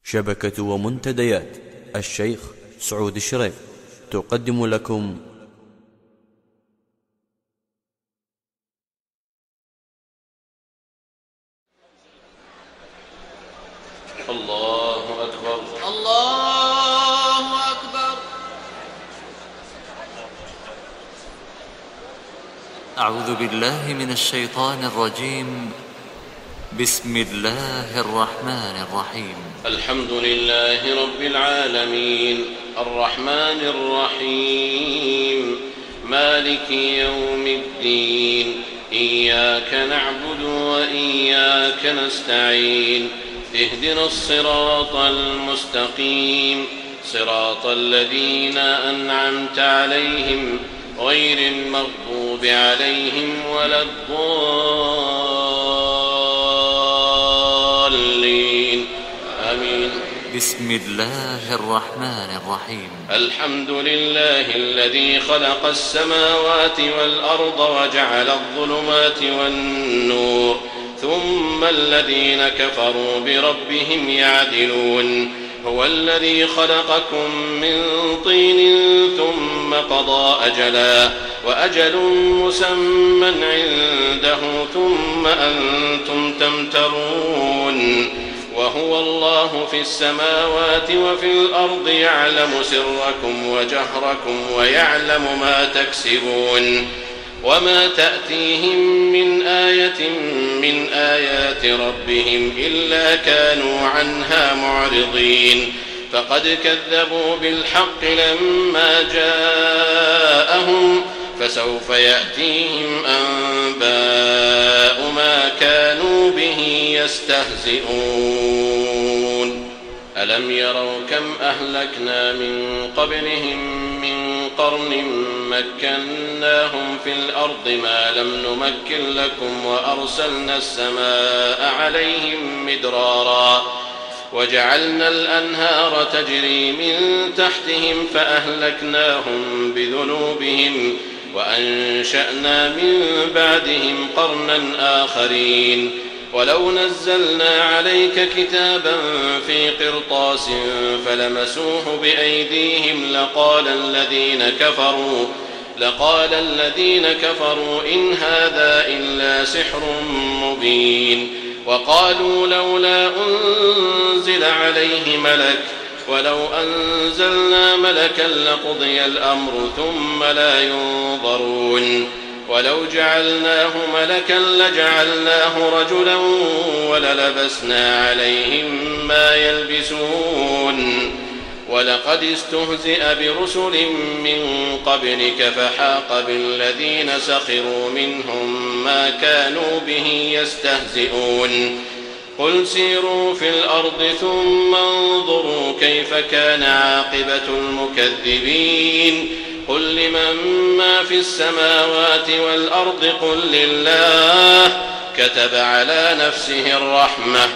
شبكة ومنتديات الشيخ سعود الشريف تقدم لكم الله أكبر الله أكبر. أعوذ بالله من الشيطان الرجيم. بسم الله الرحمن الرحيم. الحمد لله رب العالمين الرحمن الرحيم مالك يوم الدين إياك نعبد وإياك نستعين اهدنا الصراط المستقيم صراط الذين أنعمت عليهم غير المغضوب عليهم ولا الضالين آمين. بسم الله الرحمن الرحيم. الحمد لله الذي خلق السماوات والأرض وجعل الظلمات والنور ثم الذين كفروا بربهم يعدلون. هو الذي خلقكم من طين ثم قضى أجلا وأجل مسمى عنده ثم أنتم تمترون. وهو الله في السماوات وفي الأرض يعلم سركم وجهركم ويعلم ما تكسبون. وما تأتيهم من آية من آيات ربهم إلا كانوا عنها معرضين. فقد كذبوا بالحق لما جاءهم فسوف يأتيهم أنباء ما كانوا به يستهزئون. ألم يروا كم أهلكنا من قبلهم من قرن مكناهم في الأرض ما لم نمكن لكم وأرسلنا السماء عليهم مدرارا وجعلنا الأنهار تجري من تحتهم فأهلكناهم بذنوبهم وأنشأنا من بعدهم قرنا آخرين. ولو نزلنا عليك كتابا في قرطاس فلمسوه بأيديهم لقال الذين كفروا إن هذا إلا سحر مبين. وقالوا لولا أنزل عليه ملك ولو أنزلنا ملكا لقضي الأمر ثم لا ينظرون. ولو جعلناه ملكا لجعلناه رجلا وللبسنا عليهم ما يلبسون. ولقد استهزئ برسل من قبلك فحاق بالذين سخروا منهم ما كانوا به يستهزئون. قل سيروا في الأرض ثم انظروا كيف كان عاقبة المكذبين. قل لمن ما في السماوات والأرض قل لله كتب على نفسه الرحمة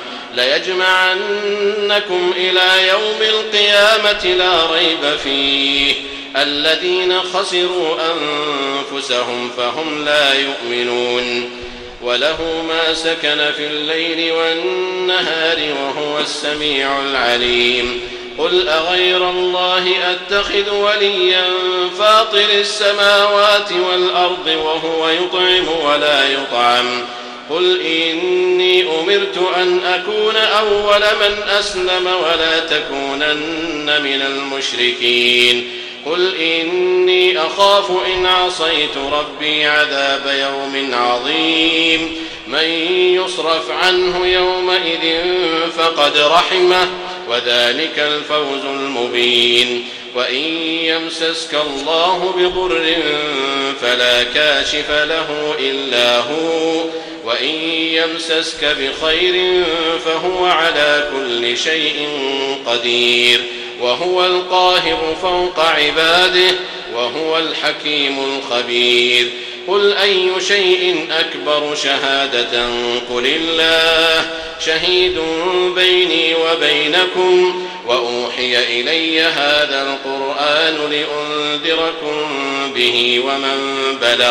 ليجمعنكم إلى يوم القيامة لا ريب فيه الذين خسروا أنفسهم فهم لا يؤمنون. وله ما سكن في الليل والنهار وهو السميع العليم. قل أغير الله أتخذ وليا فاطر السماوات والأرض وهو يطعم ولا يطعم. قل إني أمرت أن أكون أول من أسلم ولا تكونن من المشركين. قل إني أخاف إن عصيت ربي عذاب يوم عظيم. من يصرف عنه يومئذ فقد رحمه وذلك الفوز المبين. وإن يمسسك الله بضر فلا كاشف له إلا هو وإن يمسسك بخير فهو على كل شيء قدير. وهو القاهر فوق عباده وهو الحكيم الخبير. قل أي شيء أكبر شهادة قل الله شهيد بيني وبينكم وأوحي إلي هذا القرآن لأنذركم به ومن بلغ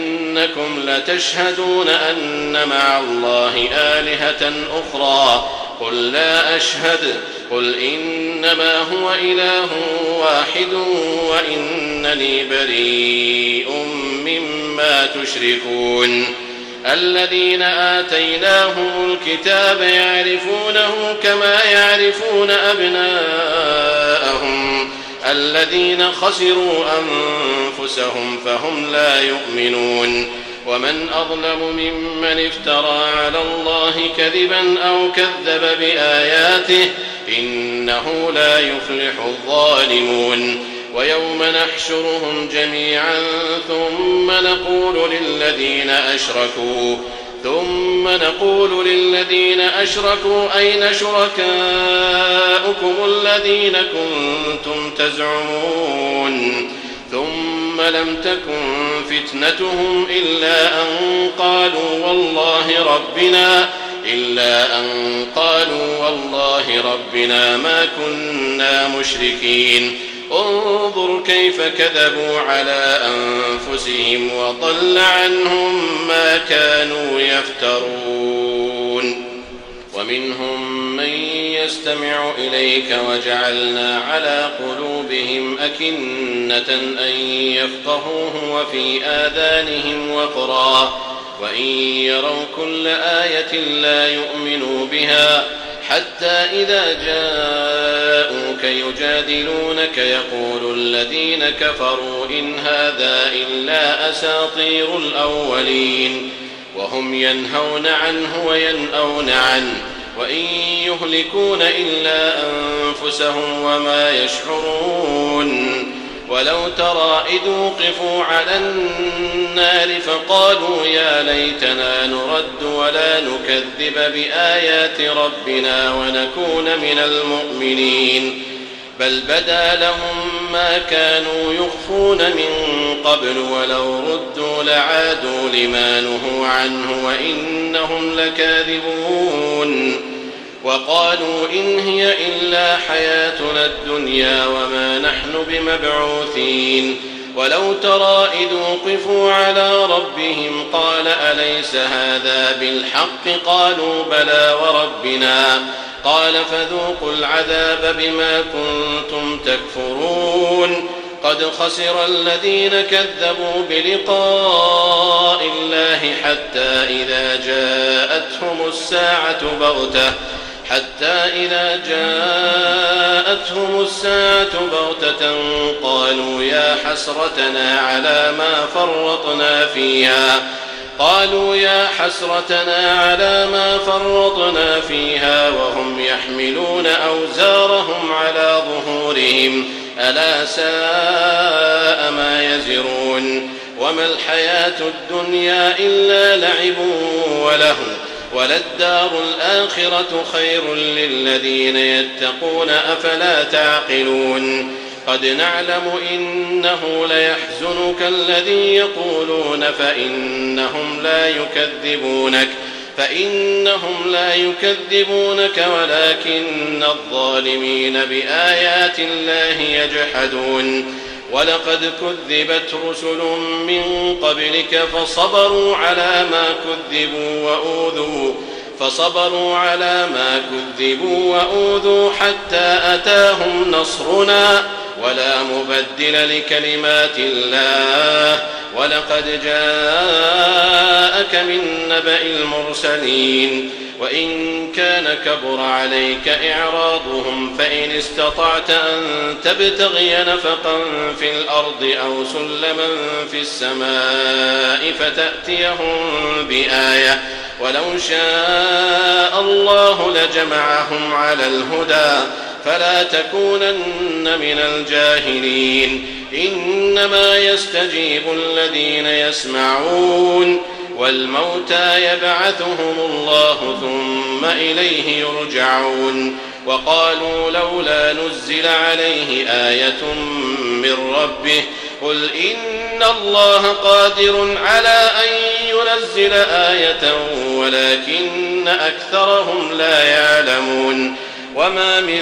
أئنكم لتشهدون أن مع الله آلهة أخرى قل لا أشهد قل إنما هو إله واحد وإنني بريء مما تشركون الذين آتيناهم الكتاب يعرفونه كما يعرفون أبناءهم الذين خسروا أنفسهم فهم لا يؤمنون ومن أظلم ممن افترى على الله كذبا أو كذب بآياته إنه لا يفلح الظالمون ويوم نحشرهم جميعا ثم نقول للذين أشركوا أين شركاؤكم الذين كنتم تزعمون ثم لم تكن فتنتهم إلا أن قالوا والله ربنا ما كنا مشركين انظر كيف كذبوا على أنفسهم وضل عنهم ما كانوا يفترون ومنهم من يستمع إليك وجعلنا على قلوبهم أكنة أن يفقهوه وفي آذانهم وقرا وإن يروا كل آية لا يؤمنوا بها حتى إذا جاءوك يجادلونك يقول الذين كفروا إن هذا إلا أساطير الأولين وهم ينهون عنه وينأون عنه وإن يهلكون إلا أنفسهم وما يشعرون ولو ترى إذ وقفوا على النار فقالوا يا ليتنا نرد ولا نكذب بآيات ربنا ونكون من المؤمنين بل بدا لهم ما كانوا يخفون من قبل ولو ردوا لعادوا لما نهوا عنه وإنهم لكاذبون وقالوا إن هي إلا حياتنا الدنيا وما نحن بمبعوثين ولو ترى إذ وقفوا على ربهم قال أليس هذا بالحق قالوا بلى وربنا قال فذوقوا العذاب بما كنتم تكفرون قد خسر الذين كذبوا بلقاء الله حتى إذا جاءتهم الساعة بغتة قالوا يا حسرتنا على ما فرطنا فيها وهم يحملون أوزارهم على ظهورهم ألا ساء ما يزرون وما الحياة الدنيا إلا لعب ولهو وللدار الآخرة خير للذين يتقون أفلا تعقلون قد نعلم إنه ليحزنك الذي يقولون فإنهم لا يكذبونك ولكن الظالمين بآيات الله يجحدون ولقد كذبت رسل من قبلك فصبروا على ما كذبوا وأوذوا حتى أتاهم نصرنا ولا مبدل لكلمات الله ولقد جاءك من نبأ المرسلين وإن كان كبر عليك إعراضهم فإن استطعت أن تبتغي نفقا في الأرض أو سلما في السماء فتأتيهم بآية ولو شاء الله لجمعهم على الهدى فلا تكونن من الجاهلين إنما يستجيب الذين يسمعون والموتى يبعثهم الله ثم إليه يرجعون وقالوا لولا نزل عليه آية من ربه قل إن الله قادر على أن ينزل آية ولكن أكثرهم لا يعلمون وما من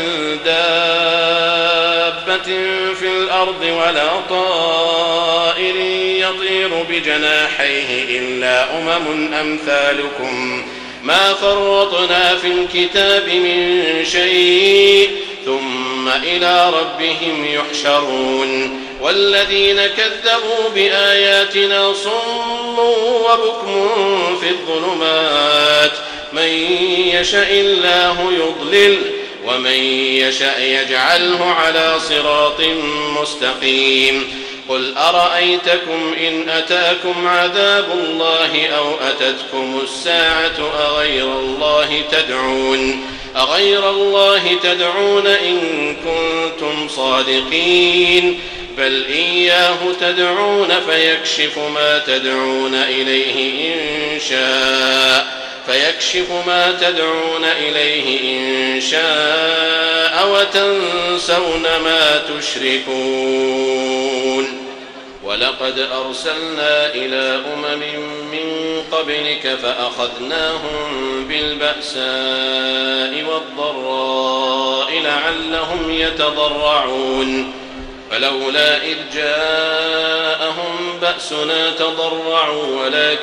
دابة في الأرض ولا طائر يطير بجناحيه إلا أمم أمثالكم ما فرطنا في الكتاب من شيء ثم إلى ربهم يحشرون والذين كذبوا بآياتنا صم وبكم في الظلمات من يشاء الله يضلل ومن يشاء يجعله على صراط مستقيم قل أرأيتكم إن أتاكم عذاب الله أو أتتكم الساعة أغير الله تدعون إن كنتم صادقين بل إياه تدعون فيكشف ما تدعون إليه إن شاء وتنسون ما تشركون ولقد أرسلنا إلى أمم من قبلك فأخذناهم بالبأساء والضراء لعلهم يتضرعون فلولا إذ جاءهم بأسنا تضرعوا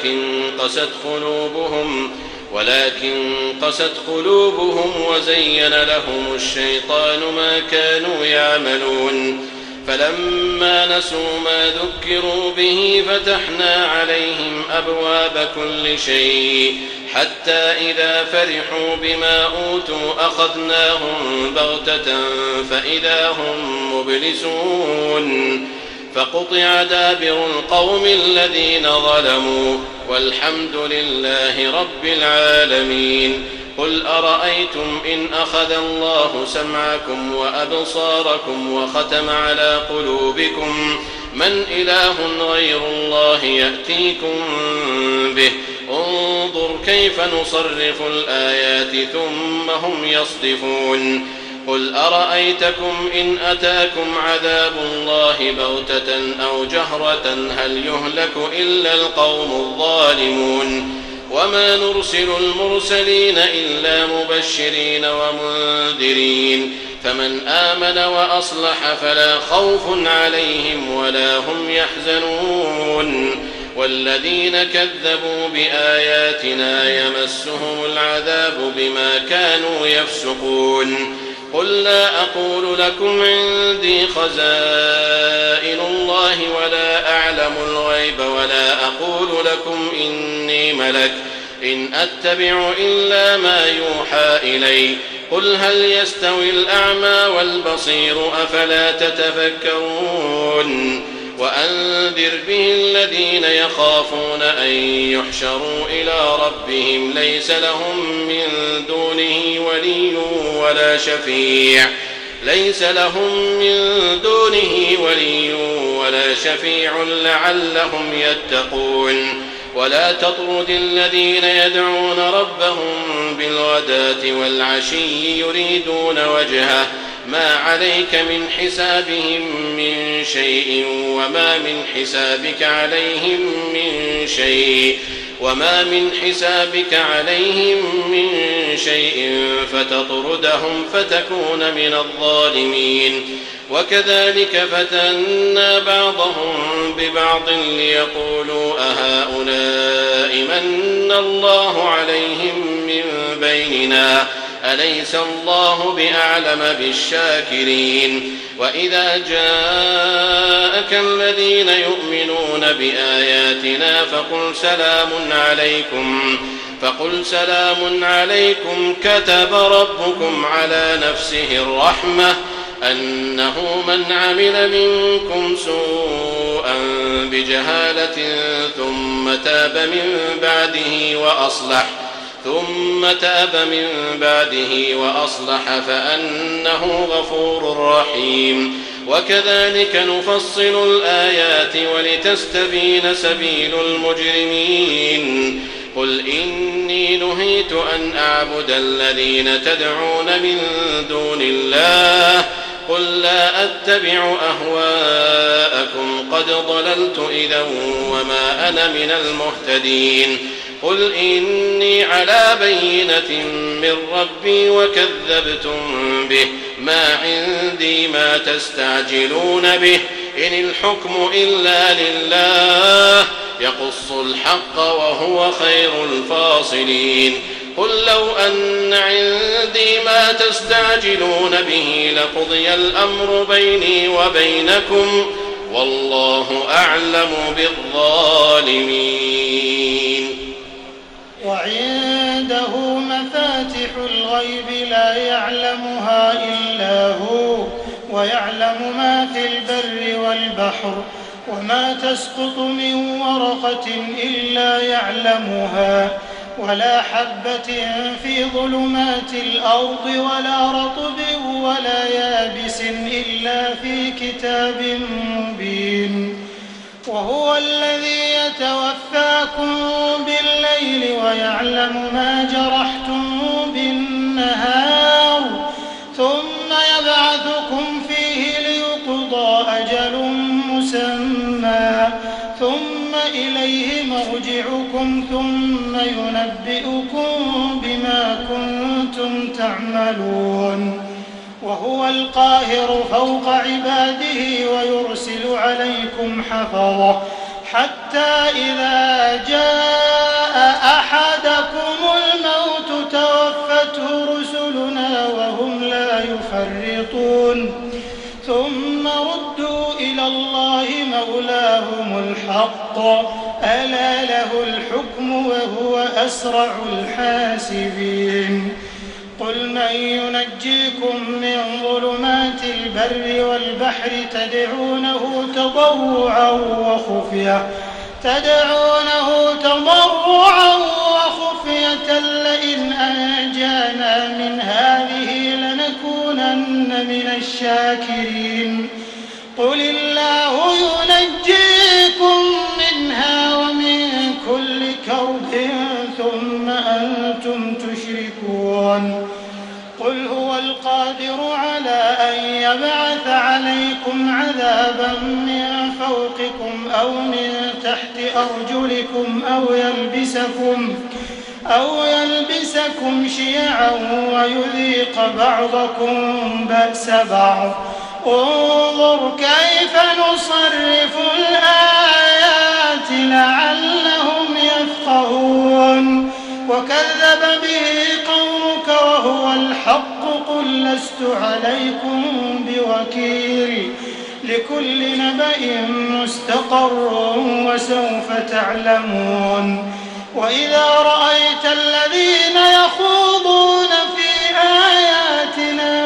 ولكن قست قلوبهم وزين لهم الشيطان ما كانوا يعملون فلما نسوا ما ذكروا به فتحنا عليهم أبواب كل شيء حتى إذا فرحوا بما أوتوا أخذناهم بغتة فإذا هم مبلسون فقطع دابر القوم الذين ظلموا والحمد لله رب العالمين قل أرأيتم إن أخذ الله سمعكم وأبصاركم وختم على قلوبكم من إله غير الله يأتيكم به انظر كيف نصرف الآيات ثم هم يصدفون قل أرأيتكم إن أتاكم عذاب الله بغتة أو جهرة هل يهلك إلا القوم الظالمون وما نرسل المرسلين إلا مبشرين ومنذرين فمن آمن وأصلح فلا خوف عليهم ولا هم يحزنون والذين كذبوا بآياتنا يمسهم العذاب بما كانوا يفسقون قل لا أقول لكم عندي خزائن الله ولا أعلم الغيب ولا أقول لكم إني ملك إن أتبع إلا ما يوحى إلي قل هل يستوي الأعمى والبصير أفلا تتفكرون وأنذر به الذين يخافون أن يحشروا إلى ربهم ليس لهم من دونه ولي ولا شفيع لعلهم يتقون ولا تطرد الذين يدعون ربهم بالغداة والعشي يريدون وجهه ما عليك من حسابهم من شيء وما من حسابك عليهم من شيء فتطردهم فتكون من الظالمين وكذلك فتنا بعضهم ببعض ليقولوا أهؤلاء من الله عليهم من بيننا أليس الله بأعلم بالشاكرين وإذا جاءك الذين يؤمنون بآياتنا فقل سلام عليكم كتب ربكم على نفسه الرحمة أنه من عمل منكم سوءا بجهالة ثم تاب من بعده وأصلح فأنه غفور رحيم وكذلك نفصل الآيات ولتستبين سبيل المجرمين قل إني نهيت أن أعبد الذين تدعون من دون الله قل لا أتبع أهواءكم قد ضللت إذا وما أنا من المهتدين قل إني على بينة من ربي وكذبتم به ما عندي ما تستعجلون به إن الحكم إلا لله يقص الحق وهو خير الفاصلين قل لو أن عندي ما تستعجلون به لقضي الأمر بيني وبينكم والله أعلم بالظالمين. وعنده مفاتح الغيب لا يعلمها إلا هو ويعلم ما في البر والبحر وما تسقط من ورقة إلا يعلمها ولا حبة في ظلمات الأرض ولا رطب ولا يابس إلا في كتاب مبين. وهو الذي يتوفاكم بالليل ويعلم ما جرحتم بالنهار ثم يبعثكم فيه ليقضى أجل مسمى ثم إليه مرجعكم ثم ينبئكم بما كنتم تعملون. وهو القاهر فوق عباده ويرسل عليكم حفظة حتى إذا جاء أحدكم الموت توفته رسلنا وهم لا يفرطون ثم ردوا إلى الله مولاهم الحق ألا له الحكم وهو أسرع الحاسبين. قل من ينجيكم من ظلمات البر والبحر تدعونه تضرعا وخفية لئن أنجانا من هذه لنكونن من الشاكرين. قل الله ينجيكم منها ومن كل كرب ثم أنتم تشركون. قل هو القادر على أن يبعث عليكم عذابا من فوقكم أو من تحت أرجلكم أو يلبسكم شيعا ويذيق بعضكم بأس بعض. انظر كيف نصرف الآيات لعلهم يفقهون. وكذب به قومك وهو الحق قل لست عليكم بوكيل لكل نبأ مستقر وسوف تعلمون. وإذا رأيت الذين يخوضون في آياتنا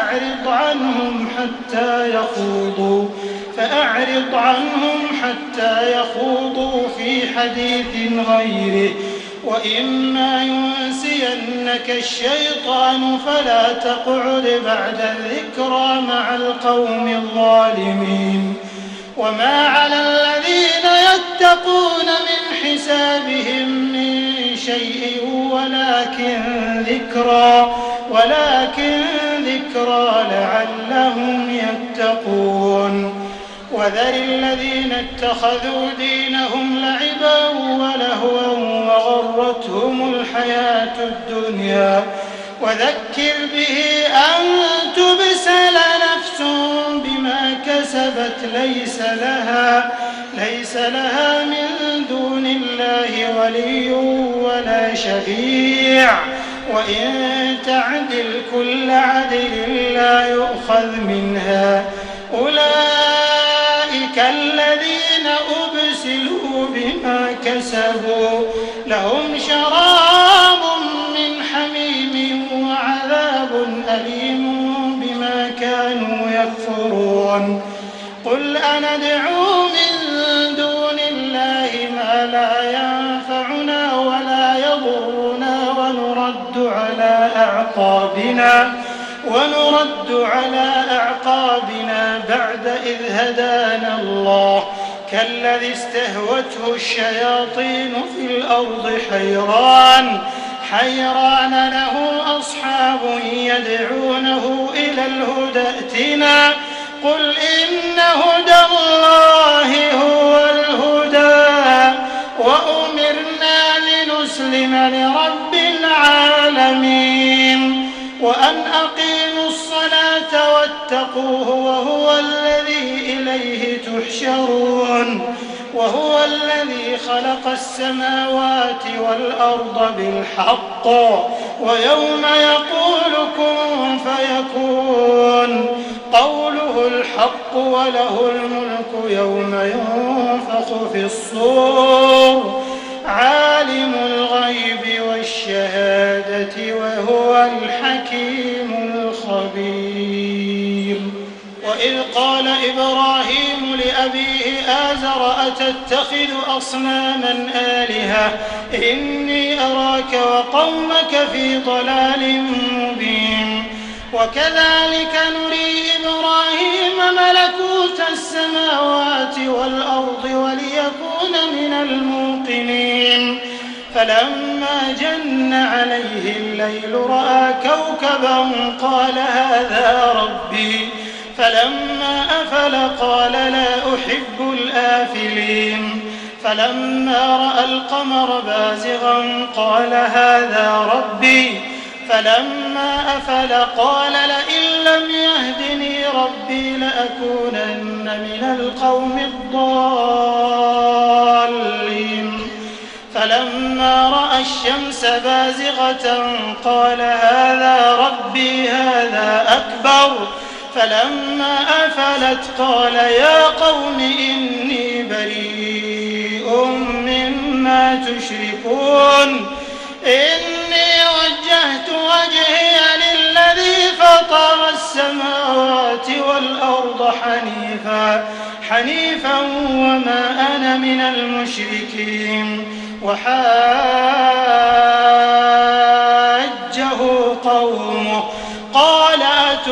فأعرض عنهم حتى يخوضوا في حديث غيره وإما ينسينك الشيطان فلا تقعد بعد الذكرى مع القوم الظالمين. وما على الذين يتقون من حسابهم من شيء ولكن ذكرى لعلهم يتقون. وذر الذين اتخذوا دينهم لعبا ولهوا وغرتهم الحياة الدنيا وذكر به أن تبسل نفس بما كسبت ليس لها من دون الله ولي ولا شفيع وإن تعدل كل عدل لا يؤخذ منها. أولئك الذين أبسلوا بما كسبوا لهم شراب من حميم وعذاب أليم بما كانوا يكفرون. قل أندعو من دون الله ما لا ينفعنا ولا يضرنا ونرد على أعقابنا بعد إذ هدانا الله كالذي استهوته الشياطين في الأرض حيران له أصحاب يدعونه إلى الهدى ائتنا قل إن هدى الله هو الهدى وأمرنا لنسلم لرب العالمين وأن أقيموا الصلاة واتقوه وهو الذي إليه تحشرون. وهو الذي خلق السماوات والأرض بالحق ويوم يقول كن فيكون قوله الحق وله الملك يوم ينفخ في الصور عالم الغيب والشهادة وهو الحكيم الخبير. وإذ قال إبراهيم لأبيه آزر أتتخذ أصناما آلهة إني أراك وقومك في ضلال مبين. وكذلك نري إبراهيم ملكوت السماوات والأرض وليكون من الموقنين. فلما جن عليه الليل رأى كوكبا قال هذا ربي فلما أفل قال لا أحب الآفلين. فلما رأى القمر بازغا قال هذا ربي فلما أفل قال لئن لم يهدني ربي لأكونن من القوم الضالين. فلما رأى الشمس بازغة قال هذا ربي هذا أكبر. فلما أفلت قال يا قوم إني بريء مما تشركون إني وجهت وجهي للذي فطر السماوات والأرض حنيفا وما أنا من المشركين. وحاجه قومه قال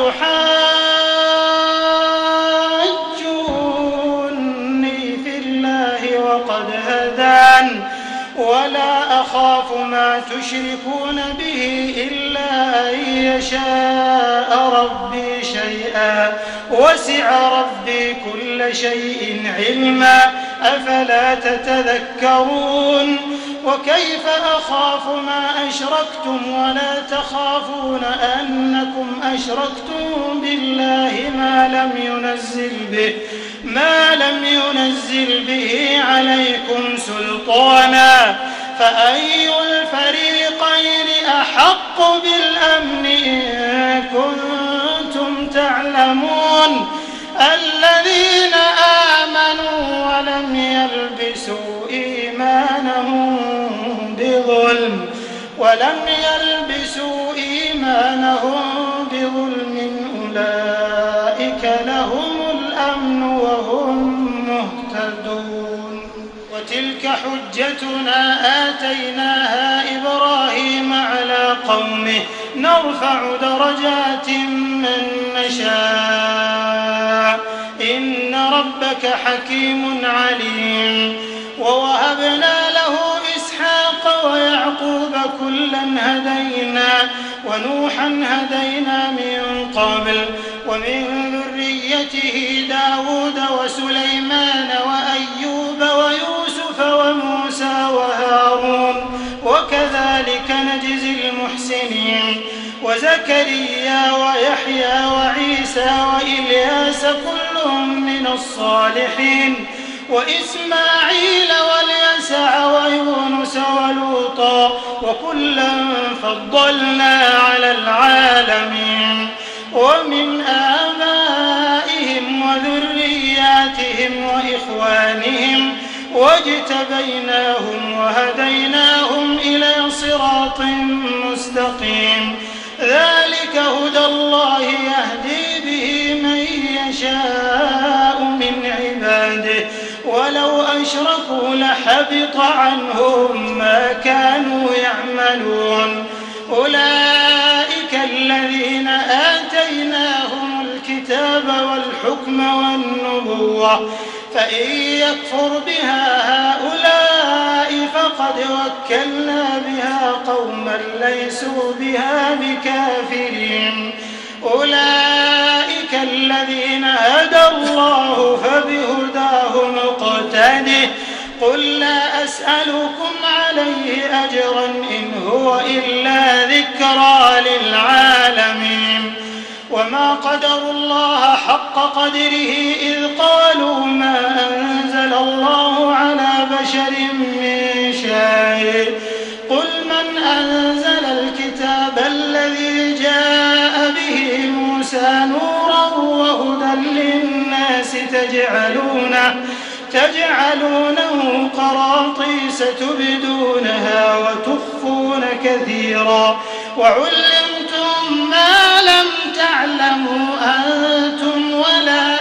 أتحاجوني في الله وقد هدان ولا أخاف ما تشركون به إلا أن يشاء ربي شيئا وسع ربي كل شيء علما أفلا تتذكرون. وكيف أخاف ما أشركتم ولا تخافون أنكم أشركتم بالله ما لم ينزل به عليكم سلطانا فأي الفريقين أحق بالأمن إن كنتم تعلمون. الذين آمنوا ولم يلبسوا إيمانهم بظلم أولئك لهم الأمن وهم مهتدون. وتلك حجتنا آتيناها إبراهيم على قومه نرفع درجات من نشاء إن ربك حكيم عليم. ووهبنا له إسحاق ويعقوب كلا هدينا ونوحا هدينا من قبل ومن ذريته داود وسليمان وأيوب ويوسف وموسى وهارون وكذلك نجزي المحسنين. وزكريا ويحيى وعيسى وإلياس كل من الصالحين وإسماعيل واليسع ويونس ولوطا وكلا فضلنا على العالمين. ومن آبائهم وذرياتهم وإخوانهم واجتبيناهم وهديناهم إلى صراط مستقيم. ذلك هدى الله يهدي به من يشاء من عباده ولو أشركوا لحبط عنهم ما كانوا يعملون. أولئك الذين آتيناهم الكتاب والحكم والنبوة فإن يكفر بها هؤلاء فقد وكلنا بها قوما ليسوا بها بكافرين. أولئك الذين هدى الله فبهداه مقتده قل لا أسألكم عليه أجرا إن هو إلا ذكرى للعالمين. وما قدروا الله حق قدره إذ قالوا ما أنزل الله على بشر من شيء قل من أنزل الكتاب الذي جاء به موسى نورا وهدى للناس تجعلونه قراطيس تبدونها وتخفون كثيرا وعلمتم ما لم تعلموا أنتم ولا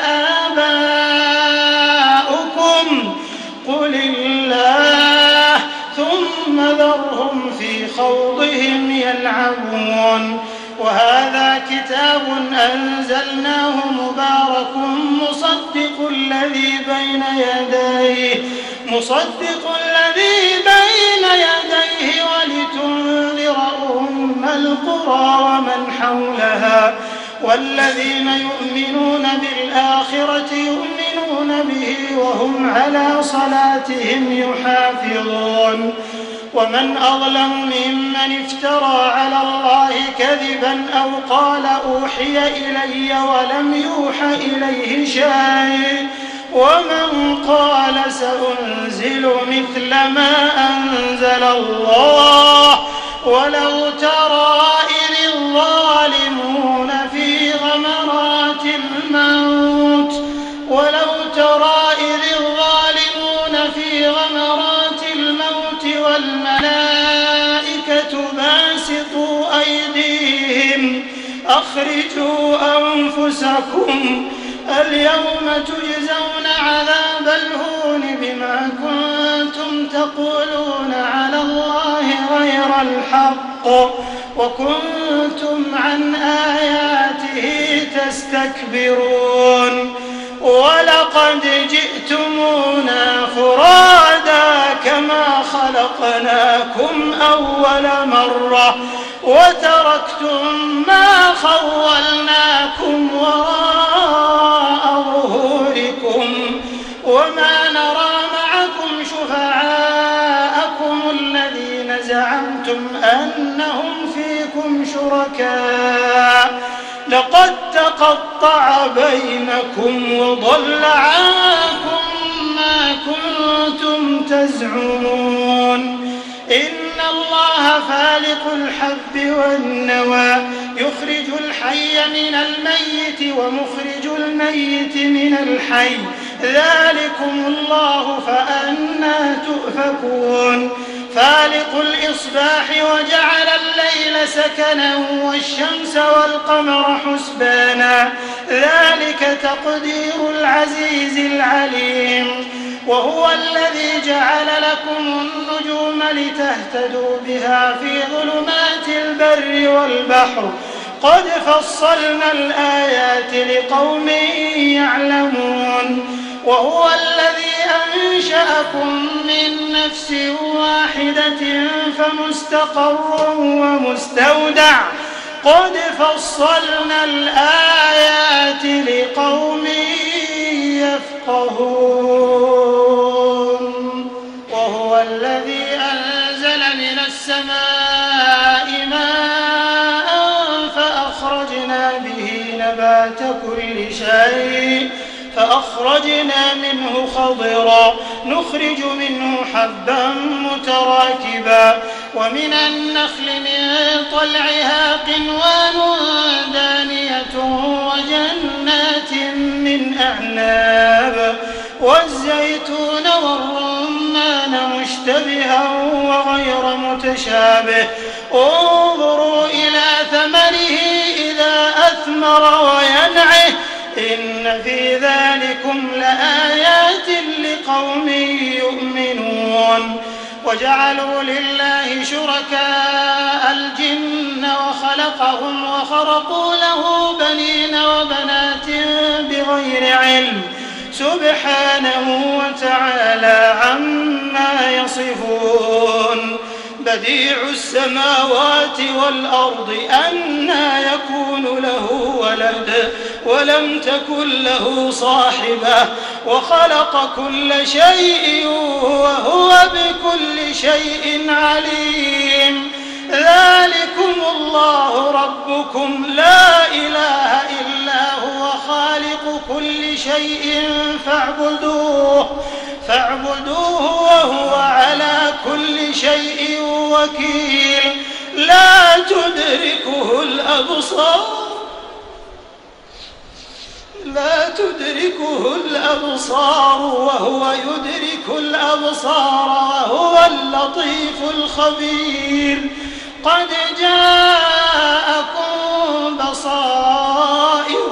آباؤكم قل الله ثم ذرهم في خوضهم يلعبون وهذا كتاب أنزلناه مبارك مصدق الذي بين يديه ولتنذر أم القرى ومن حولها والذين يؤمنون بالآخرة يؤمنون به وهم على صلاتهم يحافظون ومن أظلم ممن افترى على الله كذبا أو قال أوحي إلي ولم يوح إليه شيء ومن قال سأنزل مثل ما أنزل الله ولو ترى إذ الظالمون في غمرات الموت والملائكة باسطوا أيديهم أخرجوا أنفسكم اليوم تجزون عذاب الهون بما كنتم تقولون على الله غير الحق وكنتم عن آياته تستكبرون ولقد جئتمونا فرادا كما خلقناكم أول مرة وتركتم ما خولناكم وراء ظهوركم وما نرى معكم شفعاءكم الذين زعمتم أنهم فيكم شركاء لقد تقطع بينكم وضل عنكم ما كنتم تزعمون إن الله فالق الحب والنوى يخرج الحي من الميت ومخرج الميت من الحي ذلكم الله فأنى تؤفكون فالق الإصباح وجعل الليل سكنا والشمس والقمر حسبانا ذلك تقدير العزيز العليم وهو الذي جعل لكم النجوم لتهتدوا بها في ظلمات البر والبحر قد فصلنا الآيات لقوم يعلمون وهو الذي أنشأكم من نفس واحدة فمستقر ومستودع قد فصلنا الآيات لقوم يفقهون وهو الذي أنزل من السماء ماء فأخرجنا به نبات كل شيء فأخرجنا منه خضرا نخرج منه حبا متراكبا ومن النخل من طلعها قنوان دانية وجنات من أعناب والزيتون والرمان مشتبها وغير متشابه انظروا إلى ثمره إذا أثمر وينعه إن في ذلكم لآيات لقوم يؤمنون وجعلوا لله شركاء الجن وخلقهم وخرقوا له بنين وبنات بغير علم سبحانه وتعالى عما يصفون بديع السماوات والأرض أنى يكون له ولد ولم تكن له صاحبة وخلق كل شيء وهو بكل شيء عليم ذلكم الله ربكم لا إله إلا هو خالق كل شيء فاعبدوه وهو على كل شيء وكيل لا تدركه الأبصار وهو يدرك الأبصار وهو اللطيف الخبير قد جاءكم بصائر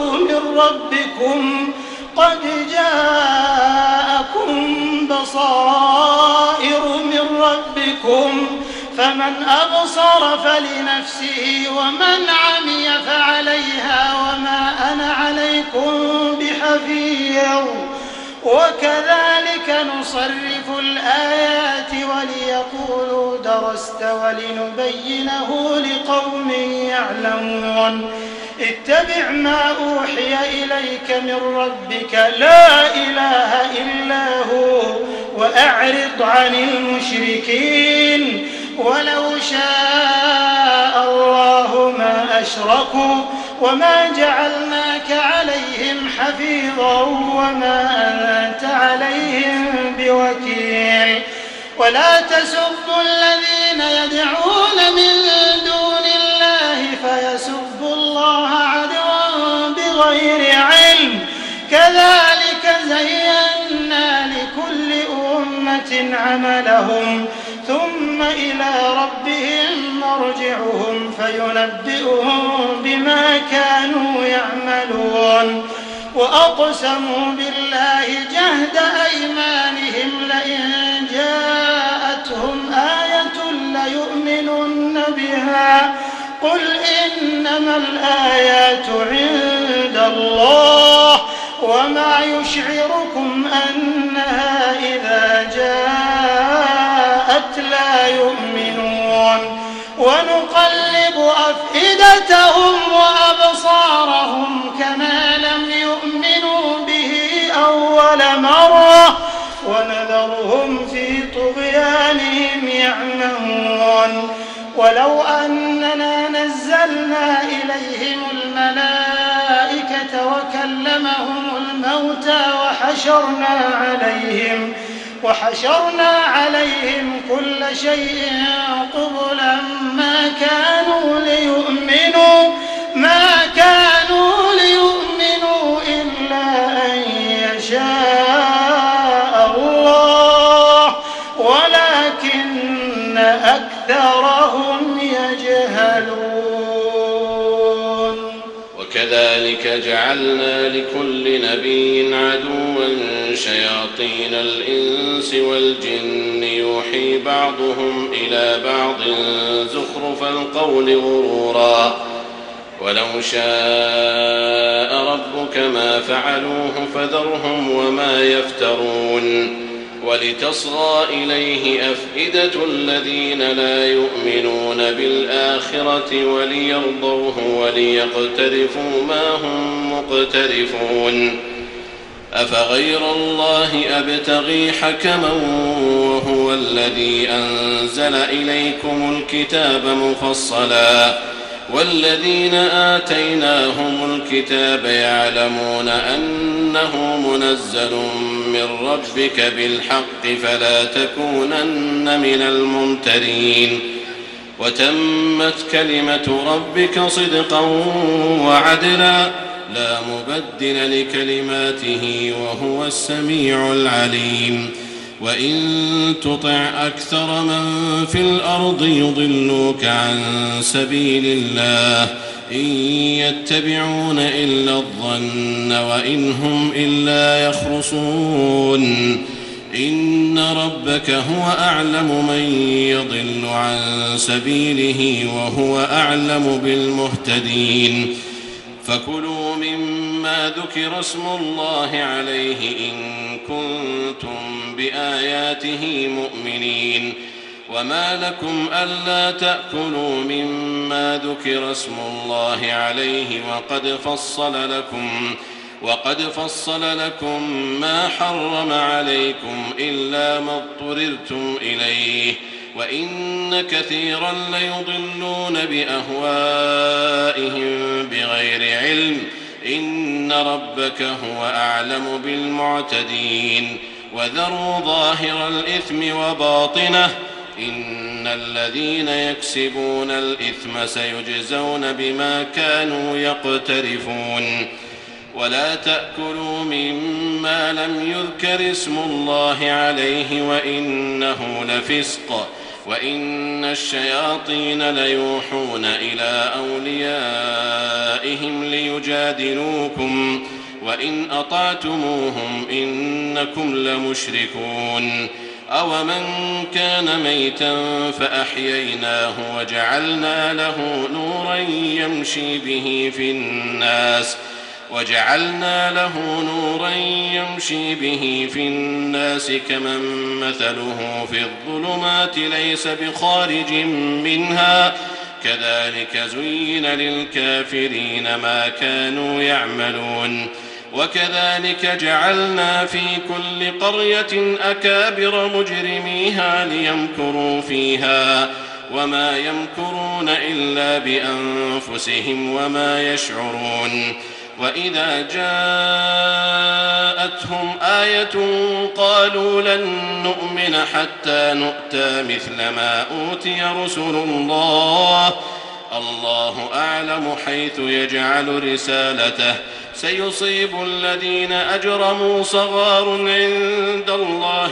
من ربكم فمن أبصر فلنفسه ومن عمي فعليها وما أنا عليكم بحفيظ وكذلك نصرف الآيات وليقولوا درست ولنبينه لقوم يعلمون اتبع ما أوحي إليك من ربك لا إله إلا هو وأعرض عن المشركين ولو شاء الله ما أشركوا وما جعلناك عليهم حفيظا وما أنت عليهم بوكيل ولا تسبوا الذين يدعون من دون الله فيسبوا الله عدوا بغير علم كذلك زينا لكل أمة عملهم ثم إلى ربهم مرجعهم فينبئهم بما كانوا يعملون وأقسموا بالله جهد أيمانهم لئن جاءتهم آية ليؤمنن بها قل إنما الآيات عند الله وما يشعركم أنها إذا جاءت لا يؤمنون ونقلب أفئدتهم وأبصارهم كما لم يؤمنوا به أول مرة ونذرهم في طغيانهم يعمهون ولو أننا نزلنا إليهم الملائكة وكلمهم الموتى وحشرنا عليهم كل شيء قبلا ما كانوا ليؤمنوا إلا أن يشاء الله ولكن أكثرهم يجهلون وكذلك جعلنا لكل نبي عدوا شياطين الإنس والجن يوحي بعضهم إلى بعض زخرف القول غرورا ولو شاء ربك ما فعلوه فذرهم وما يفترون ولتصغى إليه أفئدة الذين لا يؤمنون بالآخرة وليرضوه وليقترفوا ما هم مقترفون أفغير الله أبتغي حكما وهو الذي أنزل إليكم الكتاب مفصلا والذين آتيناهم الكتاب يعلمون أنه منزل من ربك بالحق فلا تكونن من الممترين وتمت كلمة ربك صدقا وعدلا لا مبدل لكلماته وهو السميع العليم وإن تطع أكثر من في الأرض يضلوك عن سبيل الله إن يتبعون إلا الظن وإن هم إلا يخرصون إن ربك هو أعلم من يضل عن سبيله وهو أعلم بالمهتدين فكلوا مما ذكر اسم الله عليه إن كنتم بآياته مؤمنين وما لكم ألا تأكلوا مما ذكر اسم الله عليه وقد فصل لكم ما حرم عليكم إلا ما اضطررتم إليه وإن كثيرا ليضلون بأهوائهم بغير علم إن ربك هو أعلم بالمعتدين وذروا ظاهر الإثم وباطنه إن الذين يكسبون الإثم سيجزون بما كانوا يقترفون ولا تأكلوا مما لم يذكر اسم الله عليه وإنه لفسق وإن الشياطين ليوحون إلى أوليائهم ليجادلوكم وإن أطعتموهم إنكم لمشركون أومن كان ميتا فأحييناه وجعلنا له نورا يمشي به في الناس كمن مثله في الظلمات ليس بخارج منها كذلك زين للكافرين ما كانوا يعملون وكذلك جعلنا في كل قرية أكابر مجرميها ليمكروا فيها وما يمكرون إلا بأنفسهم وما يشعرون وإذا جاءتهم آية قالوا لن نؤمن حتى نؤتى مثل ما أوتي رسل الله الله أعلم حيث يجعل رسالته سيصيب الذين أجرموا صغار عند الله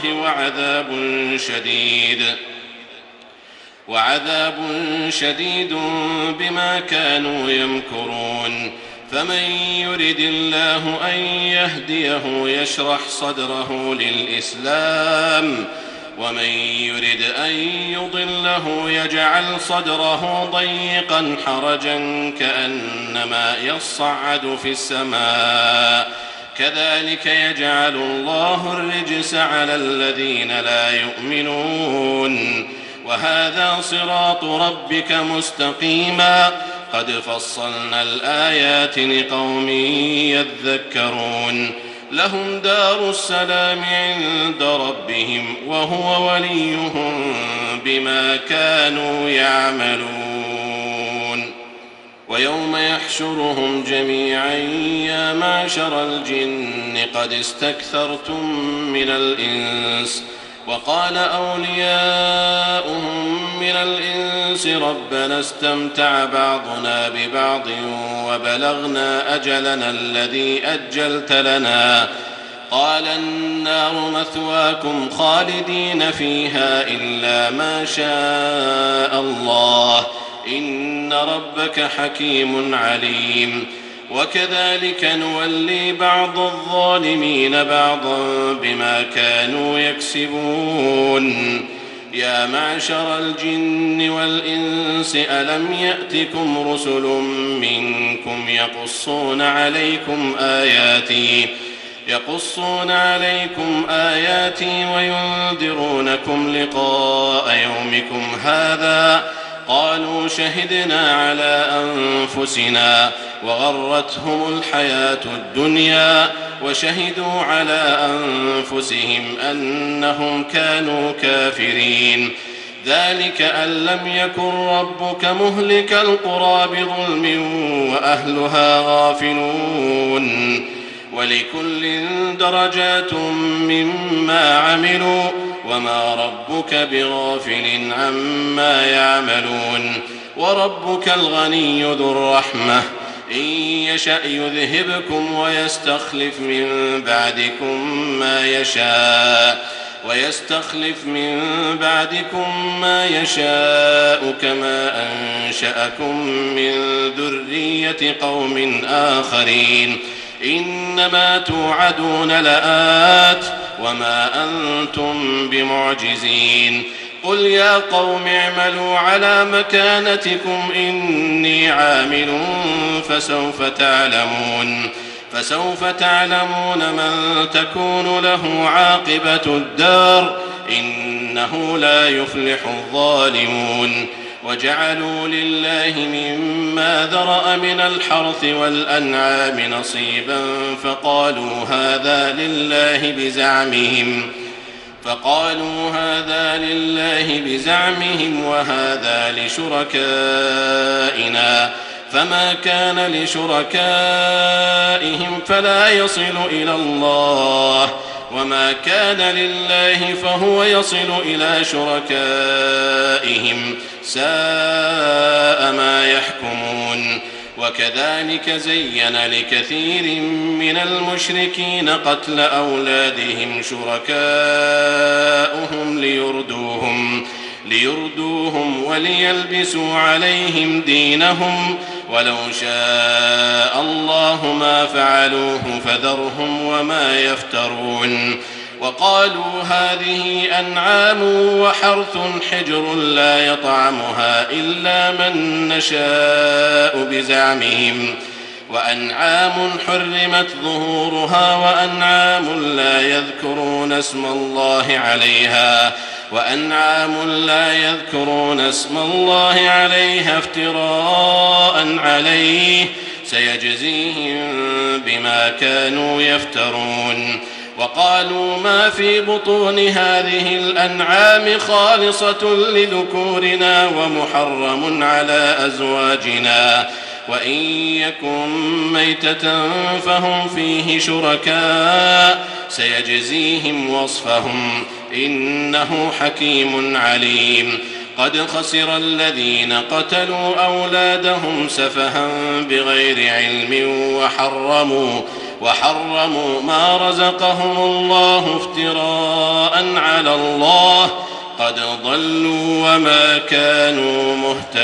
وعذاب شديد بما كانوا يمكرون فمن يرد الله أن يهديه يشرح صدره للإسلام ومن يرد أن يضله يجعل صدره ضيقا حرجا كأنما يصعد في السماء كذلك يجعل الله الرجس على الذين لا يؤمنون وهذا صراط ربك مستقيما قد فصلنا الآيات لقوم يذكرون لهم دار السلام عند ربهم وهو وليهم بما كانوا يعملون ويوم يحشرهم جميعا يا معشر الجن قد استكثرتم من الإنس وقال أولياؤهم من الإنس ربنا استمتع بعضنا ببعض وبلغنا أجلنا الذي أجلت لنا قال النار مثواكم خالدين فيها إلا ما شاء الله إن ربك حكيم عليم وكذلك نولي بعض الظالمين بعضا بما كانوا يكسبون يا معشر الجن والإنس ألم يأتكم رسل منكم يقصون عليكم آياتي وينذرونكم لقاء يومكم هذا قالوا شهدنا على أنفسنا وغرتهم الحياة الدنيا وشهدوا على أنفسهم أنهم كانوا كافرين ذلك أن لم يكن ربك مهلك القرى بظلم وأهلها غافلون ولكل درجات مما عملوا وما ربك بغافل عما يعملون وربك الغني ذو الرحمة إن يشأ يذهبكم ويستخلف من بعدكم ما يشاء كما أنشأكم من ذرية قوم آخرين إنما توعدون لآت وما أنتم بمعجزين قل يا قوم اعملوا على مكانتكم إني عامل فسوف تعلمون من تكون له عاقبة الدار إنه لا يفلح الظالمون وجعلوا لله مما ذرأ من الحرث والأنعام نصيبا فقالوا هذا لله بزعمهم فقالوا هذا لله بزعمهم وهذا لشركائنا، فما كان لشركائهم فلا يصل إلى الله، وما كان لله فهو يصل إلى شركائهم، ساء ما يحكمون. وكذلك زين لكثير من المشركين قتل أولادهم شركاؤهم ليردوهم وليلبسوا عليهم دينهم، ولو شاء الله ما فعلوه فذرهم وما يفترون. وقالوا هذه أنعام وحرث حجر لا يطعمها إلا من نشاء بزعمهم، وأنعام حرمت ظهورها وأنعام لا يذكرون اسم الله عليها افتراء عليه، سيجزيهم بما كانوا يفترون. وقالوا ما في بطون هذه الأنعام خالصة لذكورنا ومحرم على أزواجنا، وإن يكن ميتة فهم فيه شركاء، سيجزيهم وصفهم إنه حكيم عليم. قد خسر الذين قتلوا أولادهم سفها بغير علم وحرموا ما رزقهم الله افتراء على الله، قد ضلوا وما كانوا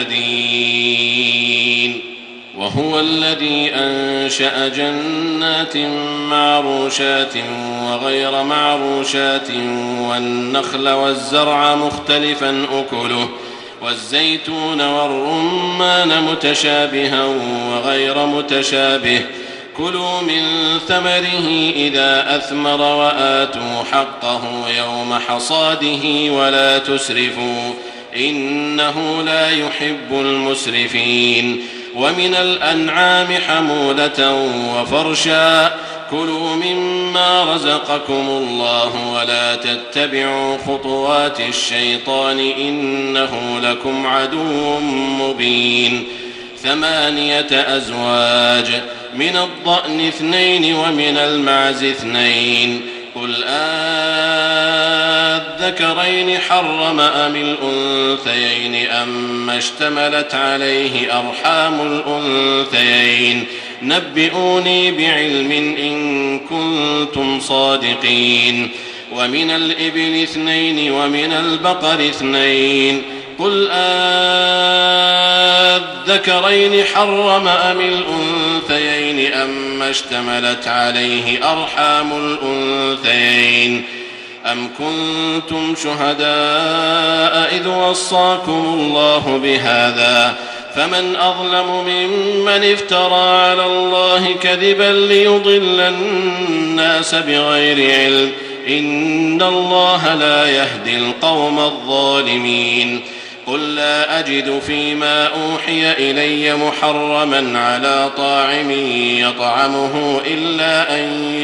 مهتدين. وهو الذي أنشأ جنات معروشات وغير معروشات والنخل والزرع مختلفا أكله والزيتون والرمان متشابها وغير متشابه، كلوا من ثمره إذا أثمر وآتوا حقه يوم حصاده ولا تسرفوا إنه لا يحب المسرفين. ومن الأنعام حمولة وفرشا، كلوا مما رزقكم الله ولا تتبعوا خطوات الشيطان إنه لكم عدو مبين. 8 أزواج، من الضأن 2 ومن المعز 2، قل الذكرين حرم أم الأنثيين أما اشتملت عليه أرحام الأنثيين، نبئوني بعلم إن كنتم صادقين. ومن الإبل 2 ومن البقر 2، قل الذكرين حرم أم الأنثيين أما اشتملت عليه أرحام الأنثيين، أم كنتم شهداء إذ وصاكم الله بهذا، فمن أظلم ممن افترى على الله كذبا ليضل الناس بغير علم، إن الله لا يهدي القوم الظالمين. قل لا أجد فيما أوحي إلي محرما على طاعم يطعمه إلا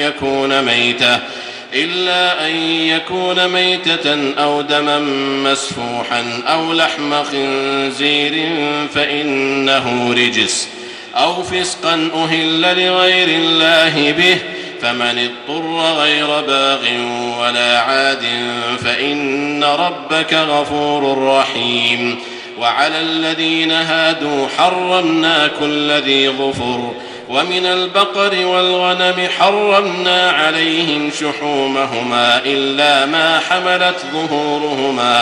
أن يكون ميتة أو دما مسفوحا أو لحم خنزير فإنه رجس، أو فسقا أهل لغير الله به، فمن اضطر غير باغ ولا عاد فإن ربك غفور رحيم. وعلى الذين هادوا حرمنا كل ذي ظفر، ومن البقر والغنم حرمنا عليهم شحومهما إلا ما حملت ظهورهما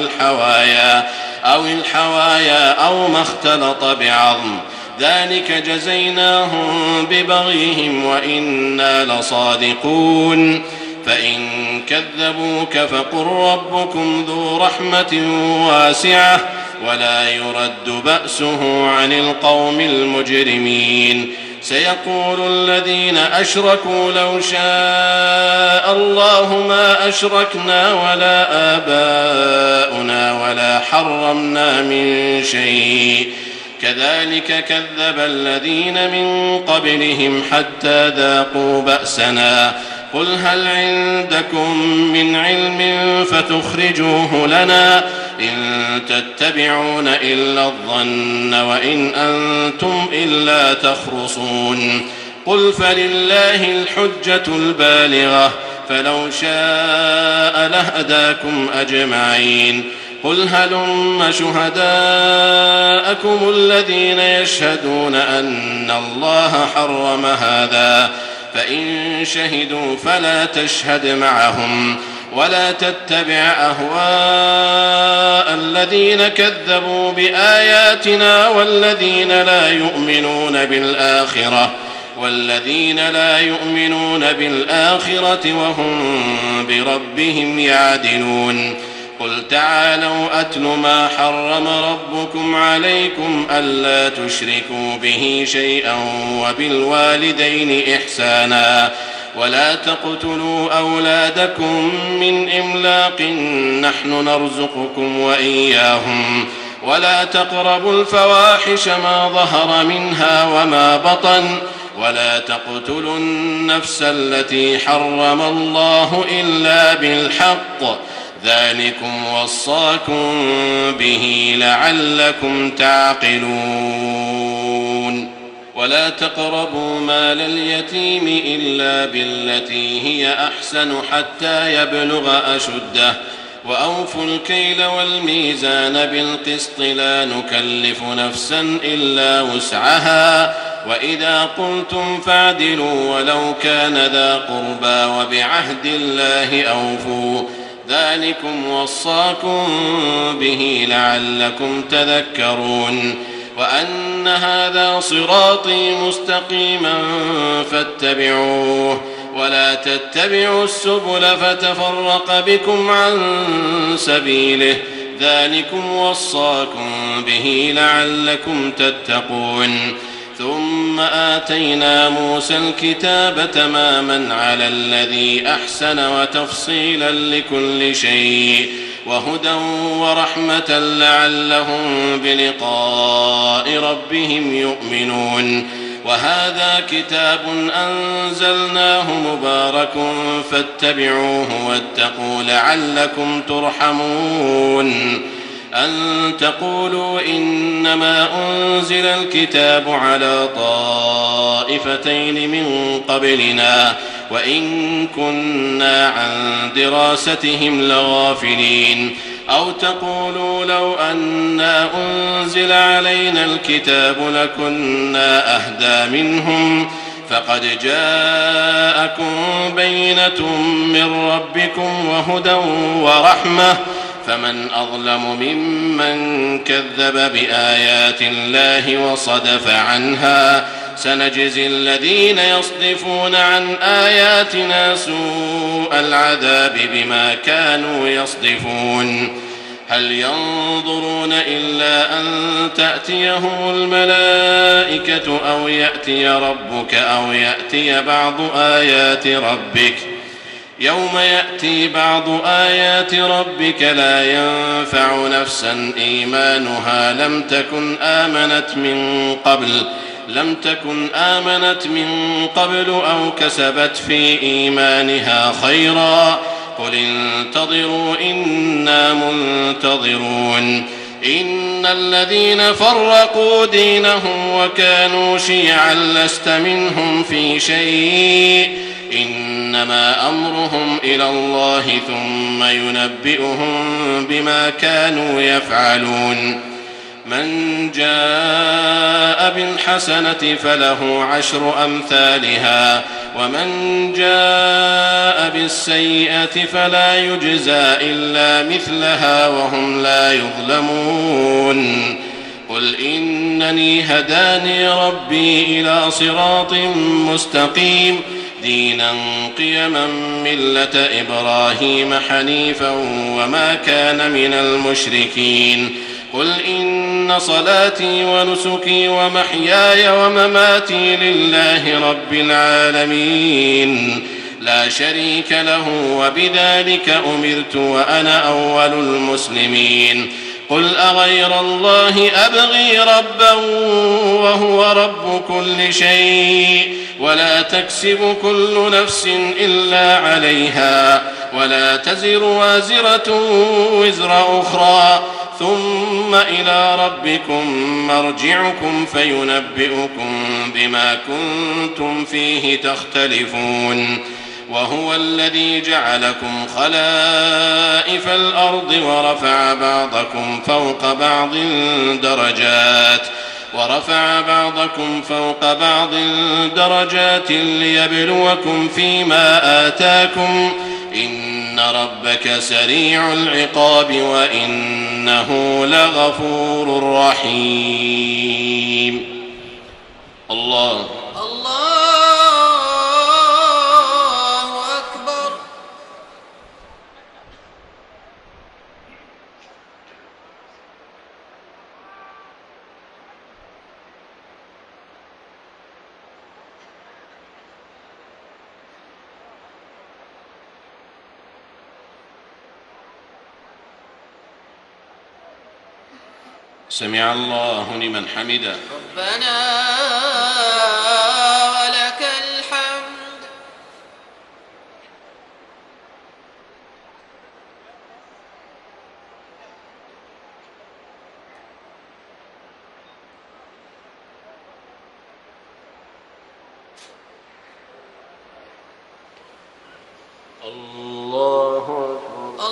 أو الحوايا أو ما اختلط بعظم، ذلك جزيناهم ببغيهم وإنا لصادقون. فإن كذبوك فقل ربكم ذو رحمة واسعة ولا يرد بأسه عن القوم المجرمين. سيقول الذين أشركوا لو شاء الله ما أشركنا ولا آباؤنا ولا حرمنا من شيء، كذلك كذب الذين من قبلهم حتى ذاقوا بأسنا، قل هل عندكم من علم فتخرجوه لنا إن تتبعون إلا الظن وإن أنتم إلا تخرصون قل فلله الحجة البالغة فلو شاء لهداكم أجمعين قل هلم شهداءكم الذين يشهدون أن الله حرم هذا فإن شهدوا فلا تشهد معهم ولا تتبع أهواء الذين كذبوا بآياتنا والذين لا يؤمنون بالآخرة وهم بربهم يعدلون قل تعالوا أتل ما حرم ربكم عليكم ألا تشركوا به شيئا وبالوالدين إحسانا ولا تقتلوا أولادكم من إملاق نحن نرزقكم وإياهم ولا تقربوا الفواحش ما ظهر منها وما بطن ولا تقتلوا النفس التي حرم الله إلا بالحق ذلكم وصاكم به لعلكم تعقلون ولا تقربوا مال اليتيم إلا بالتي هي أحسن حتى يبلغ أشده وأوفوا الكيل والميزان بالقسط لا نكلف نفسا إلا وسعها وإذا قلتم فاعدلوا ولو كان ذا قربى وبعهد الله أوفوا ذلكم وصاكم به لعلكم تذكرون وأن هذا صراطي مستقيما فاتبعوه ولا تتبعوا السبل فتفرق بكم عن سبيله ذلكم وصاكم به لعلكم تتقون ثم آتينا موسى الكتاب تماما على الذي أحسن وتفصيلا لكل شيء وهدى ورحمة لعلهم بلقاء ربهم يؤمنون وهذا كتاب أنزلناه مبارك فاتبعوه واتقوا لعلكم ترحمون أن تقولوا إنما أنزل الكتاب على طائفتين من قبلنا وإن كنا عن دراستهم لغافلين أو تقولوا لو أنا أنزل علينا الكتاب لكنا أهدى منهم فقد جاءكم بينة من ربكم وهدى ورحمة فمن أظلم ممن كذب بآيات الله وصدف عنها سنجزي الذين يصدفون عن آياتنا سوء العذاب بما كانوا يصدفون هل ينظرون إلا أن تأتيهم الملائكة أو يأتي ربك أو يأتي بعض آيات ربك يوم يأتي بعض آيات ربك لا ينفع نفسا إيمانها لم تكن آمنت من قبل أو كسبت في إيمانها خيرا قل انتظروا إنا منتظرون إن الذين فرقوا دينهم وكانوا شيعا لست منهم في شيء إنما أمرهم إلى الله ثم ينبئهم بما كانوا يفعلون من جاء بالحسنة فله 10 أمثالها ومن جاء بالسيئة فلا يجزى إلا مثلها وهم لا يظلمون قل إنني هداني ربي إلى صراط مستقيم دينا قيما ملة إبراهيم حنيفا وما كان من المشركين قل إن صلاتي ونسكي ومحياي ومماتي لله رب العالمين لا شريك له وبذلك أمرت وأنا أول المسلمين قل أغير الله أبغي ربا وهو رب كل شيء ولا تكسب كل نفس إلا عليها ولا تزر وازرة وزر أخرى ثم إلى ربكم مرجعكم فينبئكم بما كنتم فيه تختلفون وهو الذي جعلكم خلائف الأرض ورفع بعضكم فوق بعض درجات ليبلوكم فيما آتاكم إن ربك سريع العقاب وإنه لغفور رحيم. الله أكبر. سمع الله لمن حمده. ربنا ولك الحمد. الله أكبر.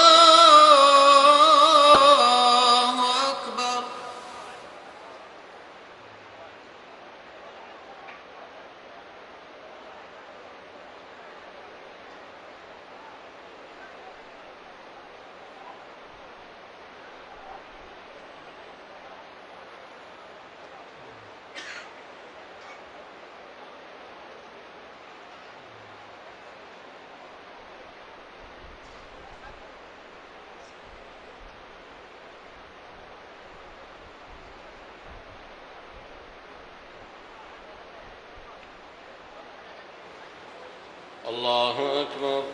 الله أكبر.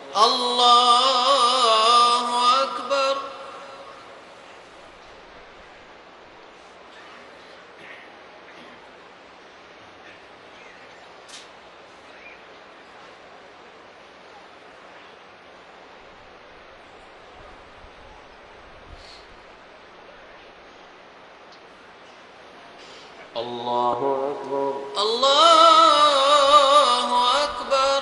الله أكبر. الله أكبر. الله أكبر.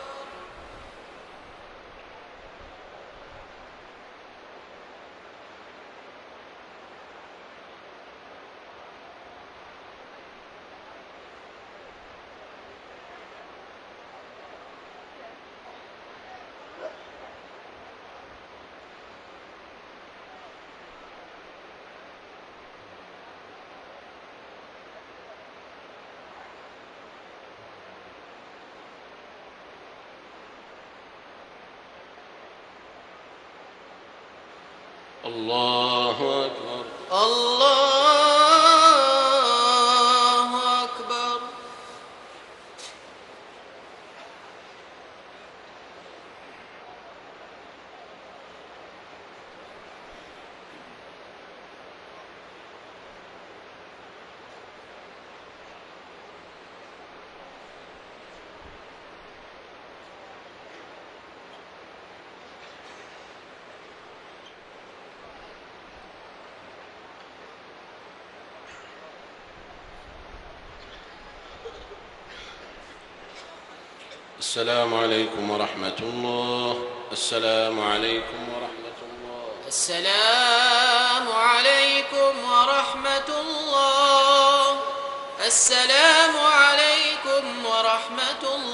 الله أكبر. الله أكبر. السلام عليكم ورحمة الله. السلام عليكم ورحمة الله. السلام عليكم ورحمة الله. السلام عليكم ورحمة الله.